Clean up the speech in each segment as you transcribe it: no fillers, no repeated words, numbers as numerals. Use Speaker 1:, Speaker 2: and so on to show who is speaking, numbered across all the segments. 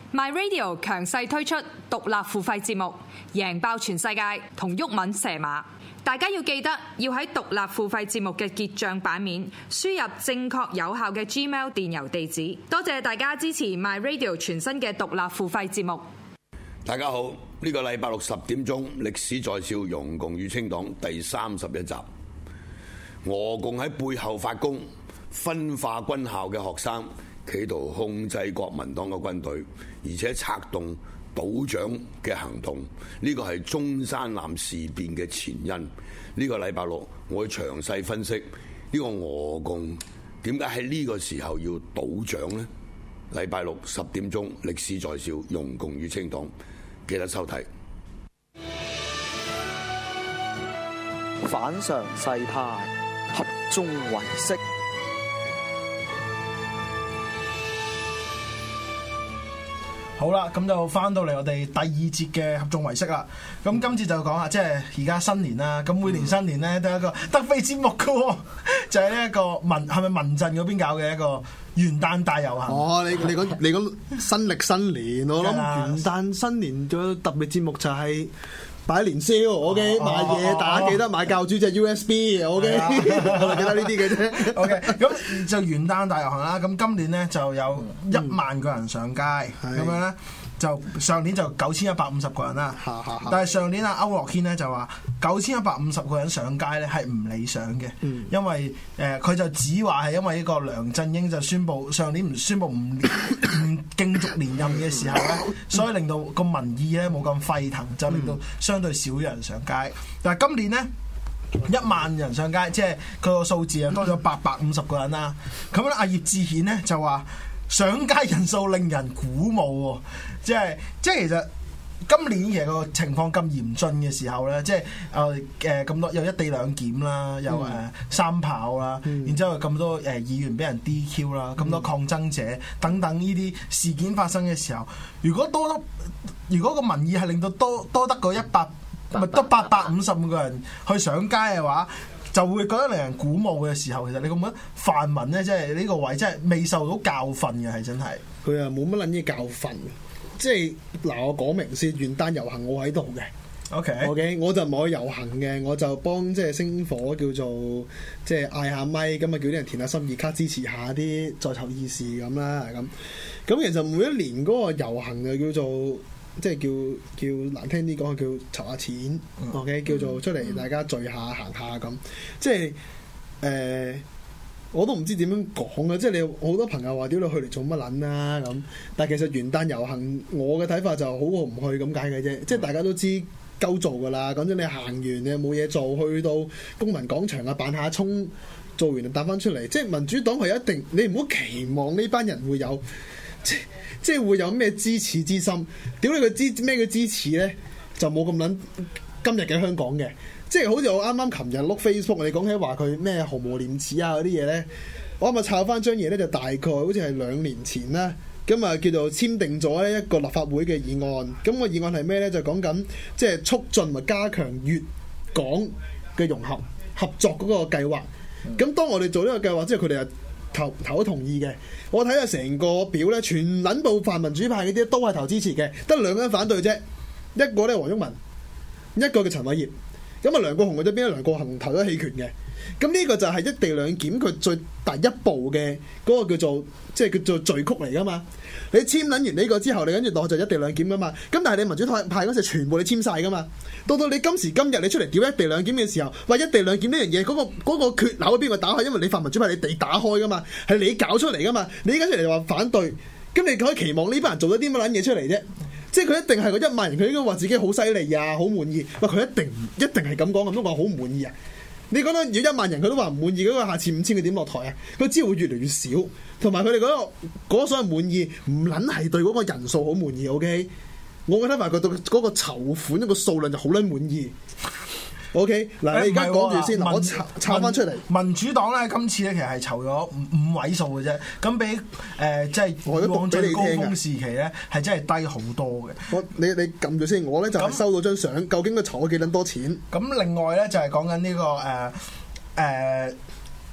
Speaker 1: My Radio 強勢推出獨立付費節目，贏爆全世界同毓民蛇馬。大家要記得要喺獨立付費節目嘅結帳版面輸入正確有效嘅 Gmail 電郵地址。多謝大家支持 My Radio 全新嘅獨立付費節目。
Speaker 2: 大家好，呢個禮拜六10點鐘，歷史在笑，容共與清黨第31集。俄共喺背後發功，分化軍校嘅學生，企圖控制國民黨嘅軍隊，而且策動倒蔣嘅行動。呢個係中山艦事變嘅前因。呢個禮拜六我會詳細分析呢個俄共點解喺呢個時候要倒蔣呢？禮拜六10點鐘，歷史在笑，容共與清黨，記得收睇。
Speaker 3: 反常世態，合眾唯識。
Speaker 4: 好啦，咁就翻到嚟我哋第2節嘅合眾唯識啦。咁今次就講下，即係而家新年啦。咁每年新年咧都有一個特別節目嘅喎，就係呢一個係咪民陣嗰邊搞嘅一個元旦大遊行。
Speaker 5: 哦，你講新歷新年，我諗元旦新年仲有特別節目就係擺年宵，OK，買嘢大家記得買教主隻 USB，OK，我記得呢啲嘅啫。
Speaker 4: OK， 咁就元旦大遊行啦。咁今年咧就有1萬個人上街，咁樣咧就上年就9150個人啦。但係上年啊區諾軒咧就話9150個人上街咧係唔理想嘅，因為佢就只話係因為呢個梁振英就上年唔宣布唔競逐連任嘅時候咧，所以令到個民意咧冇咁沸騰，就令到相對少人上街。但係今年咧1萬人上街，即係佢個數字啊多咗850個人啦。咁咧阿葉志顯咧就話上街人數令人鼓舞喎，即係其實今年其實個情況咁嚴峻嘅時候咧，即係咁多有一地兩檢啦，有三跑啦，然之後咁多議員俾人 DQ 啦，咁多抗爭者等等呢啲事件發生嘅時候，如果個民意係令到多得個多850個人去上街嘅話，就會覺得令人鼓舞嘅時候，其實你覺唔覺得泛民咧，即係呢個位真係未受到教訓嘅，係真係
Speaker 5: 佢啊冇乜撚嘢教訓。即係嗱，我講明先，元旦遊行我喺度嘅。OK， 我就唔係去遊行嘅，我就幫即係星火叫做即係嗌下咪，咁啊叫啲人填下心意卡支持下啲在囚義士咁啦，咁其實每一年嗰個遊行就叫做即係叫難聽啲講，叫籌下錢。OK， 叫做出嚟大家聚下行下咁，即係我都唔知點樣講啊！即係你好多朋友話屌你去嚟做乜撚啦咁，但係其實元旦遊行我嘅睇法就好過唔去咁解嘅啫。即係大家都知夠做噶啦，講真你行完你冇嘢做，去到公民廣場啊扮下衝，做完就彈翻出嚟。即係民主黨係一定，你唔好期望呢班人會有即係會有咩支持之心。屌你佢咩嘅支持咧，就冇咁撚今日嘅香港嘅。即係好似我啱啱琴日碌 Facebook，你講起話佢咩毫無廉恥啊嗰啲嘢咧，我咪抄翻張嘢咧，就大概好似係2年前啦，咁啊叫做簽訂咗一個立法會嘅議案。咁個議案係咩咧？就講緊即係促進同埋加強粵港嘅融合合作嗰個計劃。咁當我哋做呢個計劃之後，佢哋係投同意嘅。我睇下成個表咧，全撚部泛民主派嗰啲都係投支持嘅，得2個人反對啫。一個咧黃毓民，一個叫陳偉業。咁啊，梁國雄嗰邊咧，梁國雄投咗棄權嘅。咁呢個就係一地兩檢佢最第一步嘅嗰個叫做序曲嚟噶嘛。你簽撚完呢個之後，你跟住落去就一地兩檢噶嘛。咁但係你民主派嗰時全部你簽晒噶嘛。到你今時今日你出嚟屌一地兩檢嘅時候，話一地兩檢呢樣嘢嗰個缺口喺邊個打開？因為你泛民主派你打開噶嘛，係你搞出嚟噶嘛。你而家出嚟就話反對，咁你可以期望呢班人做咗啲乜撚嘢出嚟啫？即係佢一定係個1萬人，佢應該話自己好犀利啊，好滿意。喂，佢一定係咁講，咁都話好唔滿意啊！你講到如果1萬人佢都話唔滿意，嗰個下次5000佢點落台啊？佢只會越嚟越少，同埋佢哋嗰個所謂滿意唔撚係對嗰個人數好滿意。OK， 我覺得話佢對嗰個籌款一個數量就好撚滿意。OK， 嗱你而家講住先，我抄翻出嚟。民主黨咧今次咧其實係籌咗5位數嘅啫，咁比即係以往最高峰時期咧係真係低好多嘅。 你撳住先，我咧就係收到張相，究竟佢籌咗幾撚多錢？
Speaker 4: 咁另外咧就係講緊呢個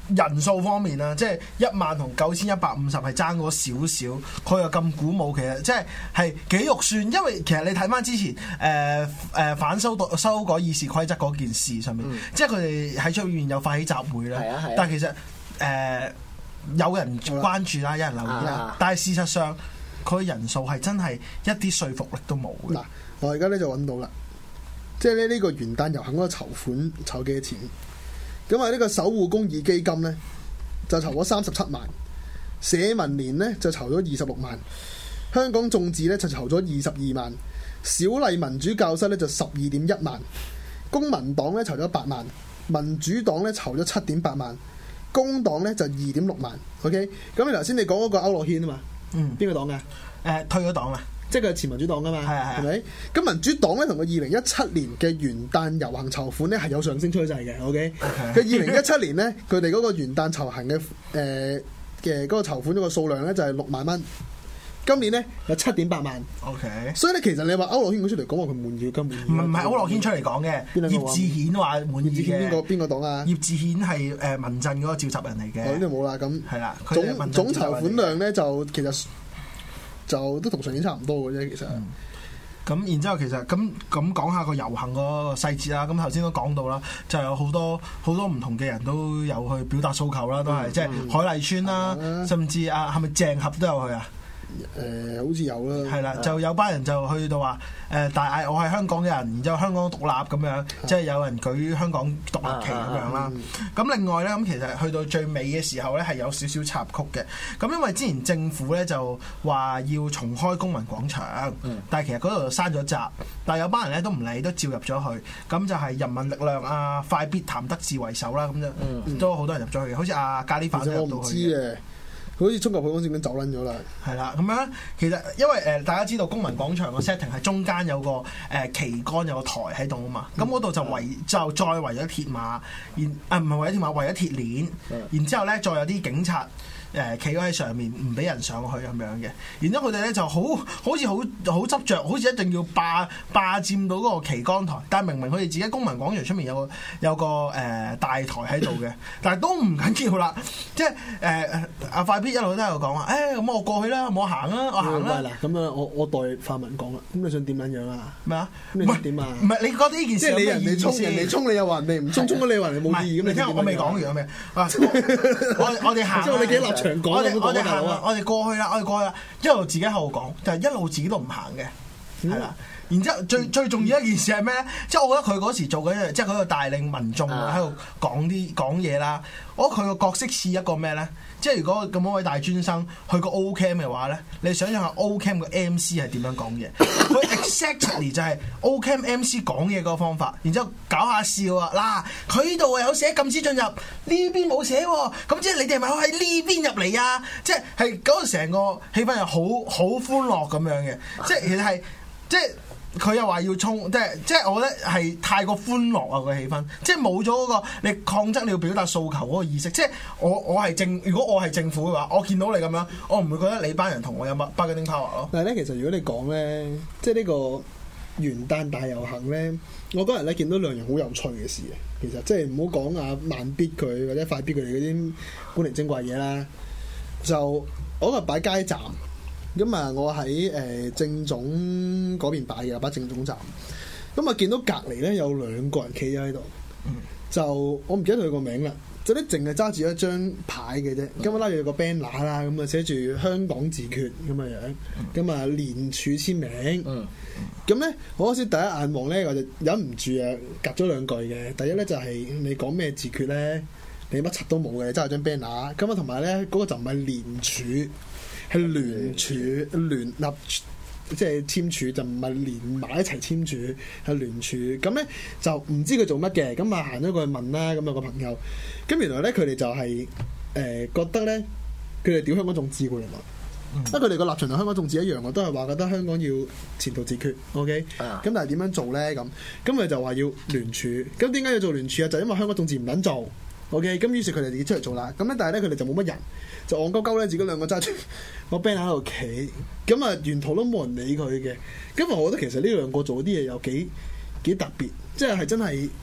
Speaker 4: 人數方面啦，即係10000同9150係爭嗰少少，佢又咁鼓舞，其實即係幾肉酸。因為其實你睇翻之前反修改議事規則嗰件事上面，即係佢哋喺出面有發起集會啦。但係其實有人關注啦，有人留意啦，但係事實上佢人數係真係一啲說服力都冇嘅。
Speaker 5: 嗱，我而家咧就揾到啦，即係咧呢個元旦遊行嗰個籌款籌幾多錢？咁啊呢個守護公義基金咧就籌咗37萬，社民連咧就籌咗26萬，香港眾志咧就籌咗22萬，小麗民主教室咧就12.1萬，公民黨咧籌咗8萬，民主黨咧籌咗7.8萬，工黨咧就2.6萬。OK， 咁你頭先你講嗰個區諾軒啊嘛，邊個黨嘅？
Speaker 4: 退咗黨啊！
Speaker 5: 即係佢係前民主黨噶嘛，係咪？咁民主黨咧同佢2017年嘅元旦遊行籌款咧係有上升趨勢嘅。OK， 佢2017年咧佢哋嗰個元旦籌行嘅嗰個籌款嗰個數量咧就係6萬蚊，今年咧有7.8萬。OK， 所以咧其實你話區諾軒出嚟講話佢滿意，根本
Speaker 4: 唔係區諾軒出嚟講嘅，葉志顯話滿意嘅。
Speaker 5: 邊個黨啊？
Speaker 4: 葉志顯係民陣嗰個召集人嚟嘅。
Speaker 5: 呢度冇啦，咁
Speaker 4: 係啦，
Speaker 5: 總籌款量咧就其實就都同上年差唔多嘅啫，其實。
Speaker 4: 咁然之後其實咁講下個遊行個細節啦。咁頭先都講到啦，就有好多唔同嘅人都有去表達訴求啦，都係即係海麗村啦，甚至係咪鄭合都有去啊？
Speaker 5: 好似有啦，
Speaker 4: 係啦，就有班人就去到話大嗌我係香港嘅人，然之後香港獨立咁樣，即係有人舉香港獨立旗咁樣啦。咁另外咧，咁其實去到最尾嘅時候咧，係有少少插曲嘅。咁因為之前政府咧就話要重開公民廣場，但係其實嗰度就閂咗閘，但係有班人咧都唔理，都照入咗去。咁就係人民力量啊、快必譚德志為首啦，咁就都好多人入咗去，好似咖喱飯都入到去嘅。
Speaker 5: 好似中國普通線咁走撚咗啦，
Speaker 4: 係啦，咁樣其實因為大家知道公民廣場個 setting 係中間有個旗杆有個台喺度啊嘛，咁嗰度就再圍咗鐵馬，唔係圍咗鐵馬，圍咗鐵鏈，然之後咧再有啲警察企咗喺上面唔俾人上去咁樣嘅，然之後佢哋咧就好似好執着，好似一定要霸佔到嗰個旗杆台，但係明明佢哋自己公民廣場出面有個大台喺度嘅，但係都唔緊要啦，即係阿快必一路都喺度講話，咁我過去啦，我行啦，我行啦。
Speaker 5: 嗱，咁樣我代泛民講啦，咁你想點樣樣啊？
Speaker 4: 咩啊？
Speaker 5: 咁你想點啊？
Speaker 4: 唔係你覺得呢件事有咩意思？
Speaker 5: 人哋衝你又話人哋唔衝，衝咗你話人哋冇意義咁。
Speaker 4: 你聽我未講完啊咩？我哋行，
Speaker 5: 即係我哋幾立場講
Speaker 4: 我哋行啦，我哋過去啦，一路自己喺度講，但係一路自己都唔行嘅，係啦。然之後最重要一件事係咩咧？即係我覺得佢嗰時做緊，即係佢喺度帶領民眾喺度講嘢啦。我覺得佢個角色似一個咩咧？即係如果咁多位大專生去個 O Camp 嘅話咧，你想象下 O Camp 個 MC 係點樣講嘢？佢 exactly 就係 O Camp MC 講嘢嗰個方法，然之後搞下笑啊！嗱，佢呢度有寫禁止進入，呢邊冇寫喎，咁即係你哋係咪可喺呢邊入嚟啊？即係嗰個成個氣氛係好歡樂咁樣嘅，即係其實係即係。佢又話要衝，即係我覺得係太過歡樂啊個氣氛，即係冇咗嗰個你抗爭你要表達訴求嗰個意識。即係如果我係政府嘅話，我見到你咁樣，我唔會覺得你班人同我有乜 bargaining power 咯。
Speaker 5: 但係咧，其實如果你講咧，即係呢個元旦大遊行咧，我嗰日咧見到兩樣好有趣嘅事嘅。其實即係唔好講啊慢必佢或者快必佢哋嗰啲古靈精怪嘢啦，就我嗰日擺街站。咁啊，我喺政總嗰邊擺嘅，擺政總站。咁啊，見到隔離咧有兩個人企咗喺度，就我唔記得佢個名啦。就咧淨係揸住一張牌嘅啫，咁啊拉住個 banner 啦，咁啊寫住香港自決咁嘅樣，咁啊連署簽名。咁咧，我嗰時第一眼望咧，我就忍唔住啊，夾咗兩句嘅。第一咧就係你講咩自決咧，你乜柒都冇嘅，揸住張 banner。咁啊，同埋咧嗰個就唔係連署。係聯署聯立，即係簽署就唔係連埋一齊簽署，係聯署。咁咧就唔知佢做乜嘅，咁啊行咗過去問啦。咁有個朋友，咁原來咧佢哋就係覺得咧，佢哋屌香港眾志喎原來，因為佢哋個立場同香港眾志一樣，我都係話覺得香港要前途自決。OK，咁但係點樣做咧？咁佢就話要聯署。咁點解要做聯署啊？就因為香港眾志唔撚做。OK，咁於是佢哋自己出嚟做啦。咁咧，但係咧佢哋就冇乜人，就戇鳩鳩咧，自己兩個揸住個 banner 喺度企。咁啊，沿途都冇人理佢嘅。咁我覺得其實呢兩個做啲嘢有幾特別，即係真係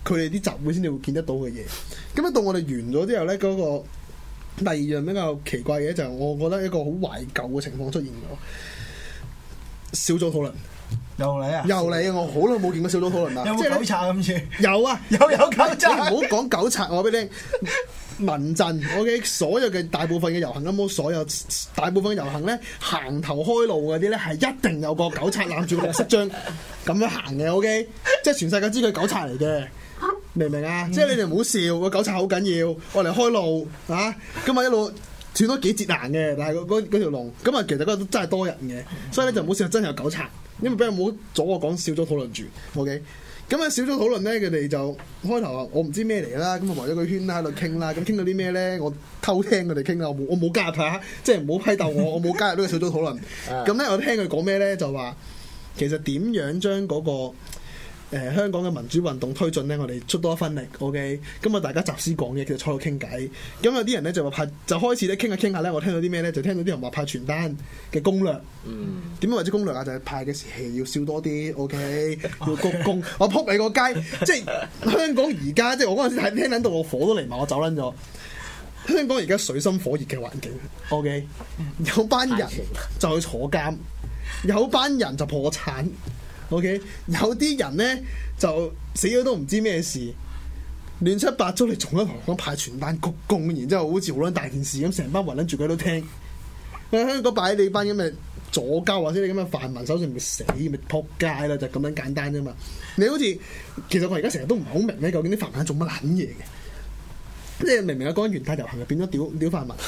Speaker 5: 佢哋啲集會先至會見得到嘅嘢。咁到我哋完咗之後咧，嗰個第二樣比較奇怪嘅就係我覺得一個好懷舊嘅情況出現咗，小組討論。又嚟啊！我好耐冇見過小組討論啦。
Speaker 4: 有冇狗賊今次？
Speaker 5: 有啊，有
Speaker 4: 狗賊。
Speaker 5: 唔好講狗賊，我俾你聽。民陣 OK， 所有嘅大部分嘅遊行，大部分嘅遊行咧，行頭開路嗰啲咧，係一定有個狗賊攬住個綠色章咁樣行嘅 OK， 即係全世界知佢狗賊嚟嘅，明唔明啊？即係你哋唔好笑，個狗賊好緊要，我嚟開路啊！今日一路斷咗幾節行嘅，但係嗰條龍咁啊，其實嗰度真係多人嘅，所以咧就唔好笑，真係有狗賊。因為俾人冇阻我講小組討論住 OK。咁啊，小組討論咧，佢哋就開頭話我唔知咩嚟啦，咁啊圍咗個圈啦喺度傾啦，咁傾到啲咩咧？我偷聽佢哋傾啦，我冇加入下，即係唔好批鬥我冇加入呢個小組討論。咁咧我聽佢講咩咧？就話其實點樣將嗰個香港嘅民主運動推進咧，我哋出多一分力 OK。咁啊大家集思廣益，其實坐度傾偈。咁有啲人咧就話就開始咧傾下傾下咧，我聽到啲咩咧？就聽到啲人話派傳單嘅攻略。點樣為之攻略啊？就係派嘅時期要笑多啲 OK， 要鞠躬。我撲你個街，即係香港而家即係我嗰陣時聽緊到我火都嚟埋，我走撚咗。香港而家水深火熱嘅環境 OK， 有班人就去坐監，有班人就破產。OK， 有啲人咧就死咗都唔知咩事，亂七八糟，你仲喺度派傳單鞠躬，然之後好似好撚大件事咁，成班圍撚住佢都聽。香港擺你班咁嘅左膠或者你咁嘅泛民手上咪死咪撲街啦，就咁樣簡單啫嘛。你好似其實我而家成日都唔係好明咧，究竟啲泛民做乜撚嘢嘅？即係明明啊，講元旦遊行就變咗屌泛民。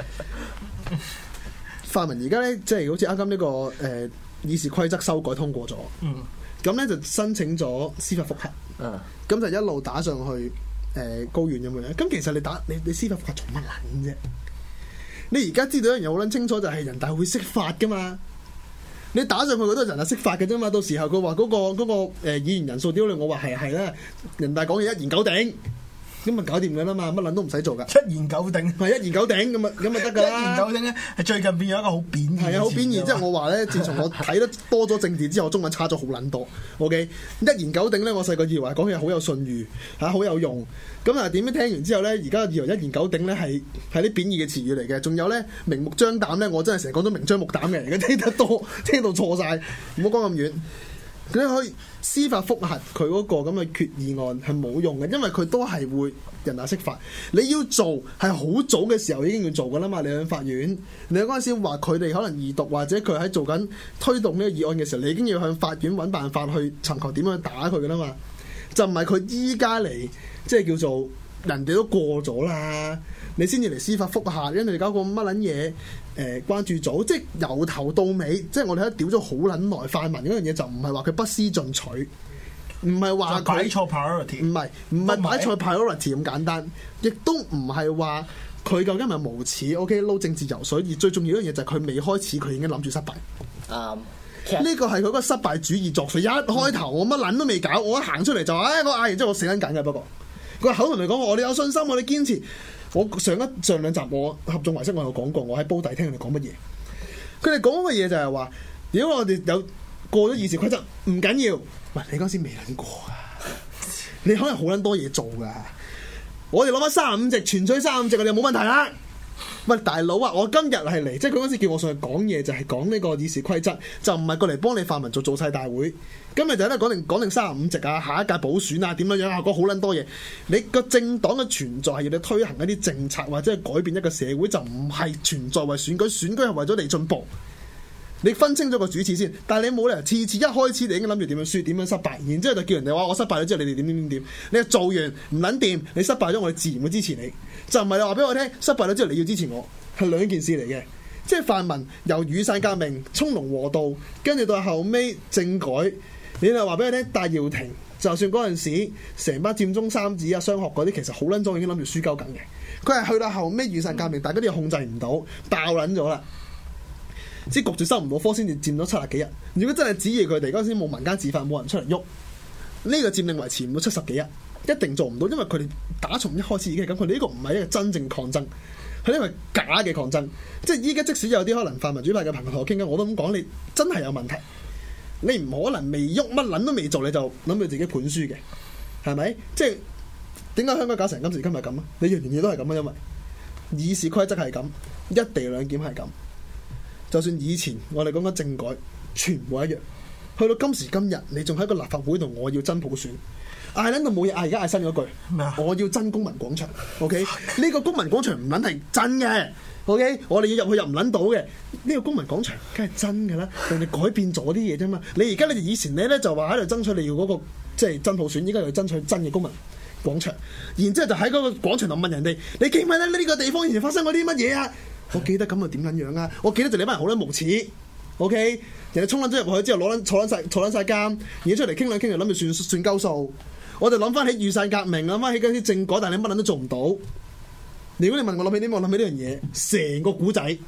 Speaker 5: 泛民而家咧即係好似啱啱呢個議事規則修改通過咗，咁咧就申請咗司法覆核，咁就一路打上去高院咁樣。咁其實你司法覆核做乜撚啫？你而家知道一樣嘢好撚清楚，就係人大會釋法噶嘛。你打上去嗰都係人大釋法嘅啫嘛。到時候佢話嗰個議員人數屌你，我話係啦，人大講嘢一言九鼎。咁咪搞掂㗎啦嘛，乜撚都唔使做噶，
Speaker 4: 一言九鼎，
Speaker 5: 係一言九鼎咁咪得㗎啦。
Speaker 4: 一言九鼎咧係最近變咗一個好貶義，係
Speaker 5: 啊，好貶義。即係我話咧，自從我睇得多咗政治之後，中文差咗好撚多。OK， 一言九鼎咧，我細個以為講嘢好有信譽嚇，好有用。咁啊點樣聽完之後咧，而家以為一言九鼎咧係啲貶義嘅詞語嚟嘅。仲有咧明目張膽咧，我真係成日講咗明張目膽嘅。而家聽得多，聽到錯晒，唔好講咁遠。佢可以司法覆核佢嗰個咁嘅決議案係冇用嘅，因為佢都係會人大釋法。你要做係好早嘅時候已經要做㗎啦嘛。你喺法院，你嗰陣時話佢哋可能二讀或者佢喺做緊推動呢個議案嘅時候，你已經要向法院揾辦法去尋求點樣打佢㗎啦嘛。就唔係佢依家嚟，即係叫做人哋都過咗啦，你先至嚟司法覆核，因為你搞個乜撚嘢？關注組，即係由頭到尾，即係我哋喺度屌咗好撚耐。泛民嗰樣嘢就唔係話佢不思進取，唔係話佢
Speaker 4: 擺錯 priority，
Speaker 5: 唔係擺錯 priority 咁簡單，亦都唔係話佢究竟係咪無恥 OK 撈政治游水，而最重要一樣嘢就係佢未開始佢已經諗住失敗。呢個係佢個失敗主義作祟。一開頭我乜撚都未搞，我一行出嚟就我嗌完之後我死撚緊嘅。不過佢口同你講我哋有信心，我哋堅持。我上兩集我合眾唯識我有講過，我喺煲底聽佢哋講乜嘢。佢哋講嘅嘢就係話，如果我哋有過咗議事規則唔緊要，喂，你嗰時未諗過啊？你可能好撚多嘢做噶。我哋攞翻35席，全取35席，我哋冇問題啦。喂，大佬啊，我今日係嚟，即係佢嗰時叫我上去講嘢，就係講呢個議事規則，就唔係過嚟幫你泛民做晒大會。今日就喺度講定35席啊，下一屆補選啊，點樣樣啊，講好撚多嘢。你個政黨嘅存在係要你推行一啲政策或者係改變一個社會，就唔係存在為選舉，選舉係為咗你進步。你分清咗個主次先，但係你冇理由次次一開始你已經諗住點樣輸，點樣失敗，然之後就叫人哋話我失敗咗之後，你哋點。你做完唔撚掂，你失敗咗，我哋自然會支持你。就唔係你話俾我聽，失敗咗之後你要支持我，係兩件事嚟嘅。即係泛民由雨傘革命、葱龍和道，跟住到後尾政改，你就話俾我聽，戴耀廷就算嗰陣時成班佔中三子啊、雙學嗰啲，其實好撚早已經諗住輸鳩緊嘅。佢係去到後尾雨傘革命，大家都控制唔到，爆撚咗啦。即係焗住收唔到科，先至佔咗70幾日。如果真係指意佢哋嗰陣時冇民間自發，冇人出嚟喐，呢個佔領維持唔到70幾日，一定做唔到，因為佢哋打從一開始已經係咁。佢哋呢個唔係一個真正抗爭，係因為假嘅抗爭。即係依家即使有啲可能泛民主派嘅朋友同我傾緊，我都咁講，你真係有問題。你唔可能未喐乜撚都未做，你就諗住自己盤輸嘅。 係咪？即係點解香港搞成今時今日咁啊？你樣樣嘢都係咁啊，因為議事規則係咁，一地兩檢係咁。就算以前我哋講緊政改，全部一樣。去到今時今日，你仲喺個立法會度，我要真普選，嗌撚到冇嘢，而家嗌新嗰句，我要真公民廣場。OK，呢個公民廣場唔撚係真嘅。OK，我哋要入去入唔撚到嘅。呢個公民廣場梗係真㗎啦，人哋改變咗啲嘢啫嘛。你而家你哋以前咧就話喺度爭取你要嗰個即係真普選，依家又爭取真嘅公民廣場，然之後就喺嗰個廣場度問人哋：你記唔記得呢個地方以前發生過啲乜嘢啊？我記得咁啊，點撚樣啊？我記得就你班人好撚無恥。OK， 人哋衝撚咗入去之後坐撚晒監，而家出嚟傾兩傾就諗住算鳩數。我就諗翻起雨傘革命，諗翻起嗰啲政改，但係你乜撚都做唔到。如果你問我諗起點，我諗起呢樣嘢，成個古仔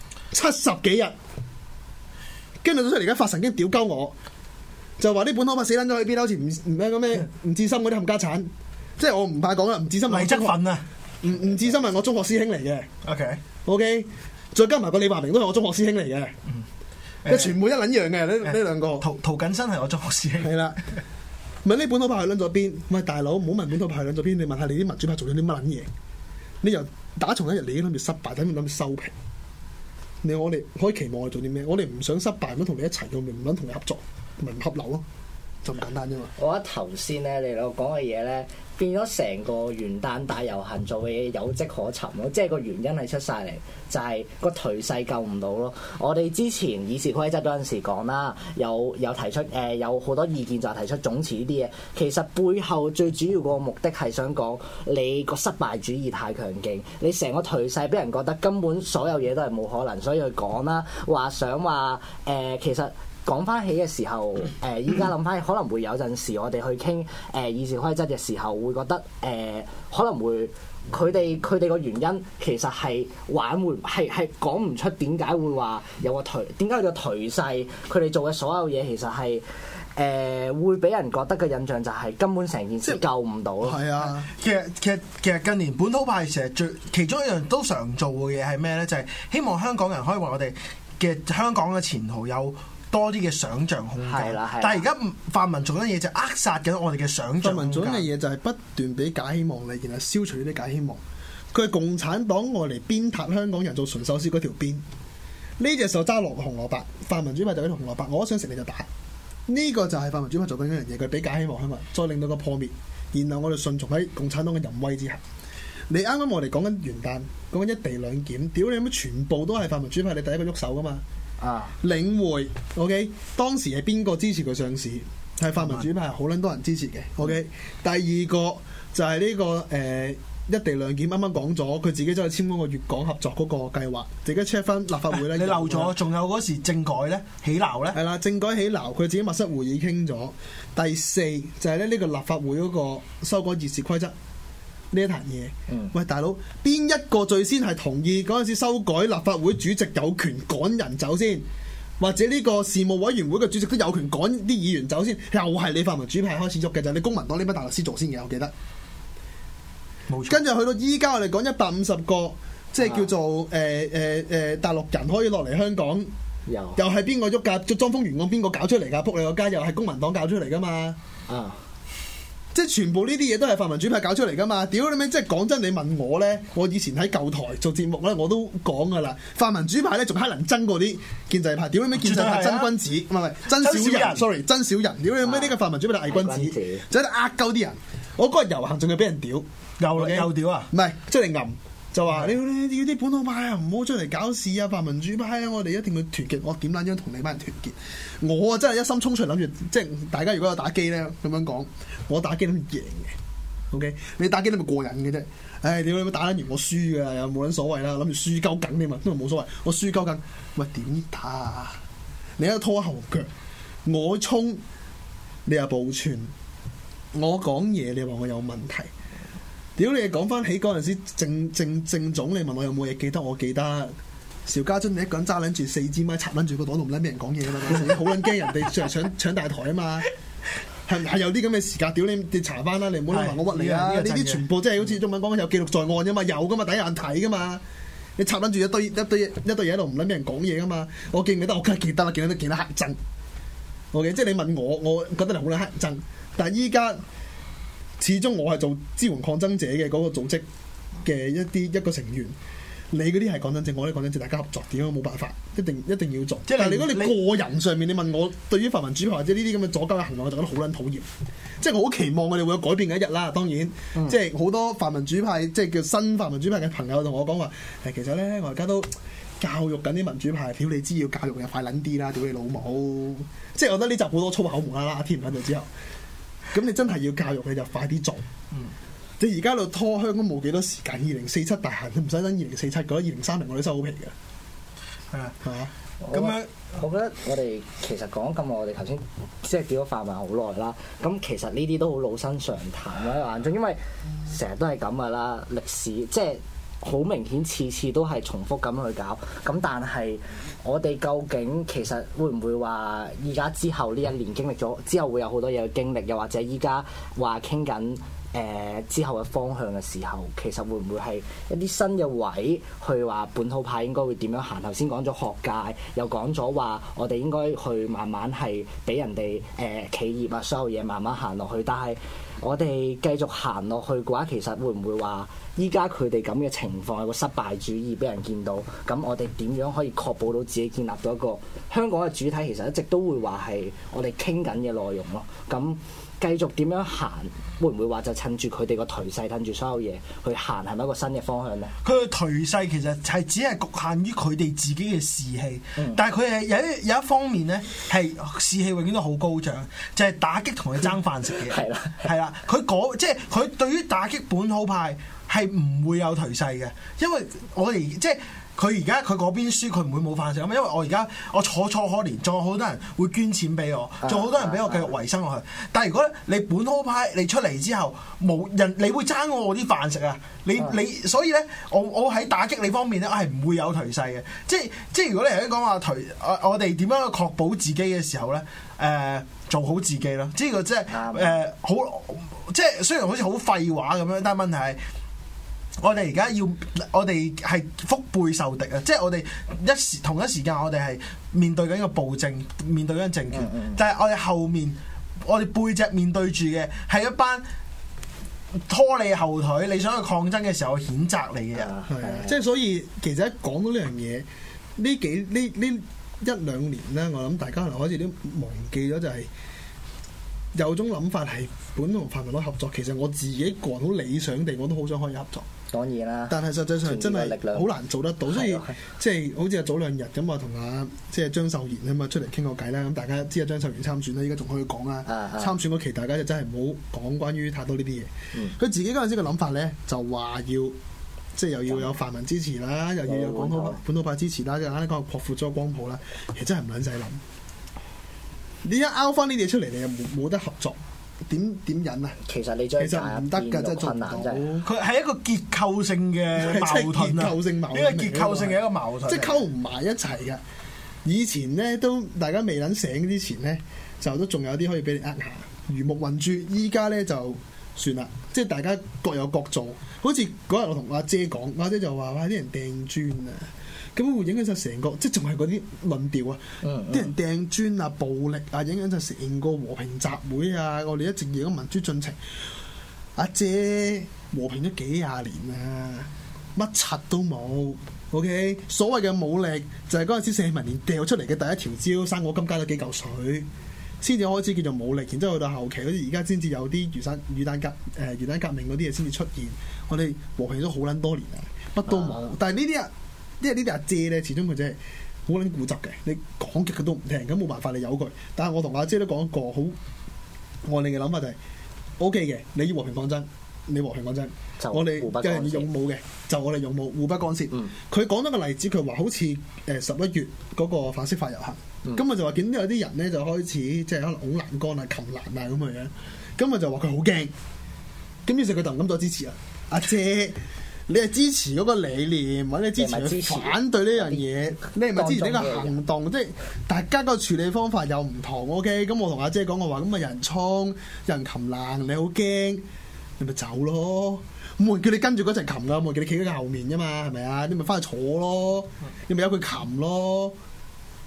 Speaker 5: 70幾日，跟住到出嚟而家發神經屌鳩我，就話啲本土派死撚咗去邊，好似唔咩咁咩吳志森嗰啲冚家產，即係我唔怕講啦，吳志森係
Speaker 4: 質份啊，
Speaker 5: 吳志森係我中學師兄嚟嘅。OK， 再加埋個李華明都係我中學師兄嚟嘅，全部一撚樣嘅呢兩個。
Speaker 4: 涂謹申係我中學師兄。
Speaker 5: 係啦，問呢本土派去撚咗邊？喂，大佬唔好問本土派去撚咗邊，你問下你啲民主派做咗啲乜撚嘢？你由打從一日你已經諗住失敗，等佢諗住收皮。我哋可以期望我做啲咩？我哋唔想失敗，咁同你一齊，我咪唔想同你合作，咪唔合流咯，就咁簡單啫嘛。
Speaker 6: 我覺得頭先咧你兩個講嘅嘢咧，變咗成個元旦大遊行做嘅嘢有跡可尋咯，即係個原因係出晒嚟，就係個頹勢救唔到咯。我哋之前議事規則嗰陣時講啦，有提出有好多意見就係提出總辭呢啲嘢，其實背後最主要個目的係想講你個失敗主義太強勁，你成個頹勢俾人覺得根本所有嘢都係冇可能，所以佢講啦，話想話其實。講翻起嘅時候，依家諗翻起可能會有陣時，我哋去傾議事規則嘅時候，會覺得可能會佢哋個原因其實係挽回，係講唔出點解會話有個點解有個頹勢，佢哋做嘅所有嘢其實係會俾人覺得嘅印象就係根本成件事救唔到咯。
Speaker 5: 係啊，
Speaker 4: 其實近年本土派成日其中一樣都常做嘅嘢係咩咧？就係希望香港人可以為我哋嘅香港嘅前途有多啲嘅想像空間，但係而家泛民做緊嘢就扼殺緊我哋嘅想像空間。
Speaker 5: 泛民做緊嘅嘢就係不斷俾假希望你，然後消除呢啲假希望。佢係共產黨外嚟鞭撻香港人做馴獸師嗰條鞭。呢隻手揸落紅蘿蔔，泛民主派就喺度紅蘿蔔，我想食你就打。呢個就係泛民主派做緊一樣嘢，佢俾假希望香港人，再令到個破滅。然後我哋順從喺共產黨嘅淫威之下。你啱啱我哋講緊元旦，講緊一地兩檢，屌你乜全部都係泛民主派，你第一個喐手噶嘛？領匯 OK， 當時係邊個支持佢上市？係泛民主派，好撚多人支持嘅。OK， 第二個就係呢個一地兩檢，啱啱講咗，佢自己走去簽嗰個粵港合作嗰個計劃，自己 check 翻立法會咧。
Speaker 4: 你漏咗，仲有嗰時政改咧起鬧咧？
Speaker 5: 係啦，政改起鬧，佢自己密室會議傾咗。第四就係咧呢個立法會嗰個修改議事規則。呢一壇嘢，喂大佬，邊一個最先係同意嗰陣時修改立法會主席有權趕人走先，或者呢個事務委員會嘅主席都有權趕啲議員走先，又係你泛民主派開始喐嘅，就係你公民黨呢班大律師做先嘅，我記得。冇錯。跟住去到依家我哋講150個，即係叫做大陸人可以落嚟香港，又係邊個喐㗎？莊豐源案邊個搞出嚟㗎？仆你個街又係公民黨搞出嚟㗎嘛？即係全部呢啲嘢都係泛民主派搞出嚟噶嘛？屌你咩！即係講真，你問我咧，我以前喺舊台做節目咧，我都講噶啦。泛民主派咧仲可能憎過啲建制派。屌你咩！建制派真君子，唔係真小人。sorry， 真小人。屌你咩！呢個泛民主派係偽君子，就喺度呃鳩啲人。我嗰日遊行仲要俾人屌，又屌啊！唔係出嚟揞。就話你啲本土派啊，唔好出嚟搞事啊！泛民主派啊，我哋一定要團結。我點撚樣同你班人團結？我真係一心衝出嚟諗住，即係大家如果有打機咧咁樣講，我打機諗住贏嘅。OK， 你打機都咪過癮嘅啫。唉，屌你打撚完我輸㗎，又冇撚所謂啦。諗住輸鳩緊你嘛，都冇所謂。我輸鳩緊，喂點打啊？你喺度拖後腳，我衝，你又暴串，我講嘢，你話我有問題。屌你講翻起嗰陣時，正總你問我有冇嘢記得？我記得邵家臻你一個人揸撚住4支咪插撚住個袋度唔撚俾人講嘢啊嘛！嗰陣時好撚驚人哋上嚟搶大台啊嘛！係有啲咁嘅時間，屌你查翻啦！你唔好話我屈你啊！呢啲全部即係好似中文講有記錄在案㗎嘛，有㗎嘛，第一眼睇㗎嘛！你插撚住一堆嘢喺度唔撚俾人講嘢㗎嘛！我記唔記得？我梗係記得啦，記得黑憎。OK， 即係你問我覺得你好撚黑憎，但係依家。 始終我係做支援抗爭者嘅嗰個組織嘅一個成員。你嗰啲係講真正，我啲講真正，大家合作點解冇辦法？一定要做。即係如果你個人上面，你問我對於泛民主派或者呢啲咁嘅左膠嘅行為，我就覺得好撚討厭。即係我好期望我哋會有改變嘅一日啦。當然，即係好多泛民主派，即係叫新泛民主派嘅朋友同我講話，其實咧我而家都教育緊啲民主派，屌你知要教育嘅快撚啲啦，屌你老母！即係我覺得呢集好多粗口無啦啦添喺度之後，咁你真係要教育你就快啲做。你而家喺度拖香港冇幾多時間，2047大行，你唔使等2047，覺得2030我都收好皮嘅。係啊，係嘛？咁樣，
Speaker 6: 我覺得我哋其實講咁耐，我哋頭先即係叫咗泛民好耐啦。咁其實呢啲都好老生常談喺我眼中，因為成日都係咁噶啦，歷史即係好明顯，次次都係重複咁去搞。咁但係我哋究竟其實會唔會話依家之後呢一年經歷咗之後會有好多嘢去經歷，又或者依家話傾緊之後嘅方向嘅時候，其實會唔會係一啲新嘅位去話本土派應該會點樣行？頭先講咗學界，又講咗話我哋應該去慢慢係俾人哋企業啊，所有嘢慢慢行落去。但係我哋繼續行落去嘅話，其實會唔會話依家佢哋咁嘅情況有個失敗主義俾人見到？咁我哋點樣可以確保到自己建立到一個香港嘅主體？其實一直都會話係我哋傾緊嘅內容咯。咁繼續點樣行？會唔會話就趁住佢哋個頹勢，趁住所有嘢去行，係咪一個新嘅方向咧？
Speaker 4: 佢嘅頹勢其實係只係局限於佢哋自己嘅士氣，但係佢係有一方面咧係士氣永遠都好高漲，就係打擊同佢爭飯食嘅。係啦，係啦，即係佢對於打擊本土派係唔會有頹勢嘅，因為我哋即係。佢而家佢嗰邊輸，佢唔會冇飯食啊嘛！因為我而家我楚可憐，仲有好多人會捐錢俾我，仲有好多人俾我繼續維生落去。但係如果你本土派你出嚟之後冇人，你會爭我啲飯食啊！你所以咧，我喺打擊你方面咧，我係唔會有頹勢嘅。即係如果你係講話我哋點樣去確保自己嘅時候咧，做好自己咯。呢個即係好，即係雖然好似好廢話咁樣，但係問題係。我哋而家我哋係腹背受敵啊！即係我哋同一時間，我哋係面對緊個暴政，面對緊政權。但係我哋後面，我哋背脊面對住嘅係一班拖你後腿，你想去抗爭嘅時候譴責你嘅人。
Speaker 5: 即係所以其實一講到呢樣嘢，呢一兩年咧，我諗大家可能開始都忘記咗，就係有種諗法係本土同泛民都合作。其實我自己個人好理想地，我都好想可以合作。
Speaker 6: 當然啦，
Speaker 5: 但係實際上真係好難做得到，所以即係好似早兩日咁啊，同即係張秀賢啊嘛出嚟傾個偈啦。咁大家知啊，張秀賢參選啦，依家仲可以講啦。參選嗰期大家就真係唔好講關於太多呢啲嘢。佢自己嗰陣時嘅諗法咧，就話要即係又要有泛民支持啦，又要有本土派支持啦，即係啱啱講擴闊咗個光譜啦。其實真係唔撚使諗。你一拗翻呢啲嘢出嚟，你又冇得合作。點忍啊？其實唔得㗎，真係做唔到。
Speaker 4: 佢係一個結構性嘅矛盾啊！呢個結構性嘅一個矛盾，
Speaker 5: 即係溝唔埋一齊㗎。以前咧都大家未撚醒之前咧，就都仲有啲可以俾你呃下，魚目混珠。依家咧就算啦，即係大家各有各做。好似嗰日我同阿姐講，阿姐就話：哇！啲人掟磚啊！咁會影響晒成個，即係仲係嗰啲論調啊！啲人掟磚啊、暴力啊，影響晒成個和平集會啊！我哋一直以嚟民主進程，阿姐和平咗幾廿年啊，乜柒都冇。OK， 所謂嘅武力就係嗰陣時社民連掉出嚟嘅第一條招，生果金加咗幾嚿水，先至開始叫做武力。然之後去到後期，好似而家先至有啲魚蛋革命嗰啲嘢先至出現。我哋和平咗好撚多年啊，乜都冇。但係呢啲啊〜因為呢啲阿姐咧，始終佢真係好撚固執嘅，你講極佢都唔聽，咁冇辦法你由佢。但係我同阿姐都講一個好我哋嘅諗法就係 O.K. 嘅，你要和平抗爭，你和平抗爭，我哋有人要勇武嘅，就我哋勇武，互不干涉。佢講咗個例子，佢話好似11月嗰個反釋法遊行，咁啊就話見到有啲人咧就開始即係可能拱欄杆啊、擒欄啊咁嘅樣，咁啊就話佢好驚，咁於是佢就唔敢再支持啦。阿姐。你係支持嗰個理念，或者你支持反對呢樣嘢，你係咪支持呢個行動？即係大家個處理方法又唔同。OK，咁我同阿姐講我話，咁啊有人衝，有人擒欄，你好驚，你咪走咯。冇人叫你跟住嗰陣擒噶，冇人叫你企喺佢後面啫嘛，係咪啊？你咪翻去坐咯，你咪由佢擒咯。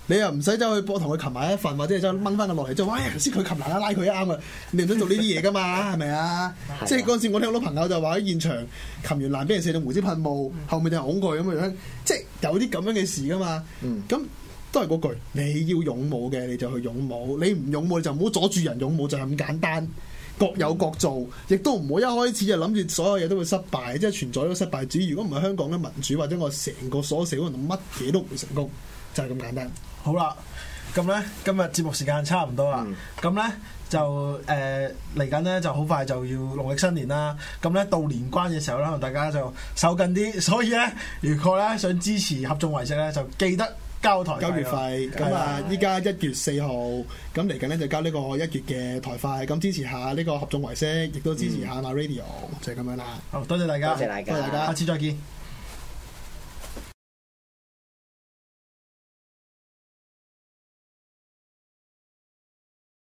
Speaker 5: 你又唔使走去幫同佢擒埋一份，或者走掹翻佢落嚟，就話頭先佢擒欄拉佢啱啊！你唔想做呢啲嘢噶嘛？係咪啊？即係嗰陣時，我聽好多朋友就話喺現場擒完欄，俾人射到胡椒噴霧，後面就擁佢咁嘅樣，即係有啲咁樣嘅事噶嘛。咁都係嗰句，你要勇武嘅你就去勇武，你唔勇武就唔好阻住人勇武，就係咁簡單。各有各做，亦都唔好一開始就諗住所有嘢都會失敗，即係存在一個失敗主義。如果唔係香港嘅民主或者我成個所社會乜嘢都唔會成功，就係咁簡單。
Speaker 4: 好啦，咁咧今日節目時間差唔多啦，咁咧就嚟緊咧就好快就要農曆新年啦。咁咧到年關嘅時候咧，大家就手緊啲，所以咧如果咧想支持合眾唯識咧，就記得交月費。咁啊，依家1月4號，咁嚟緊咧就交呢個1月嘅台費，咁支持下呢個合眾唯識，亦都支持下 MyRadio，就係咁樣啦。好多謝大家，
Speaker 6: 多謝大家，
Speaker 4: 下次再見。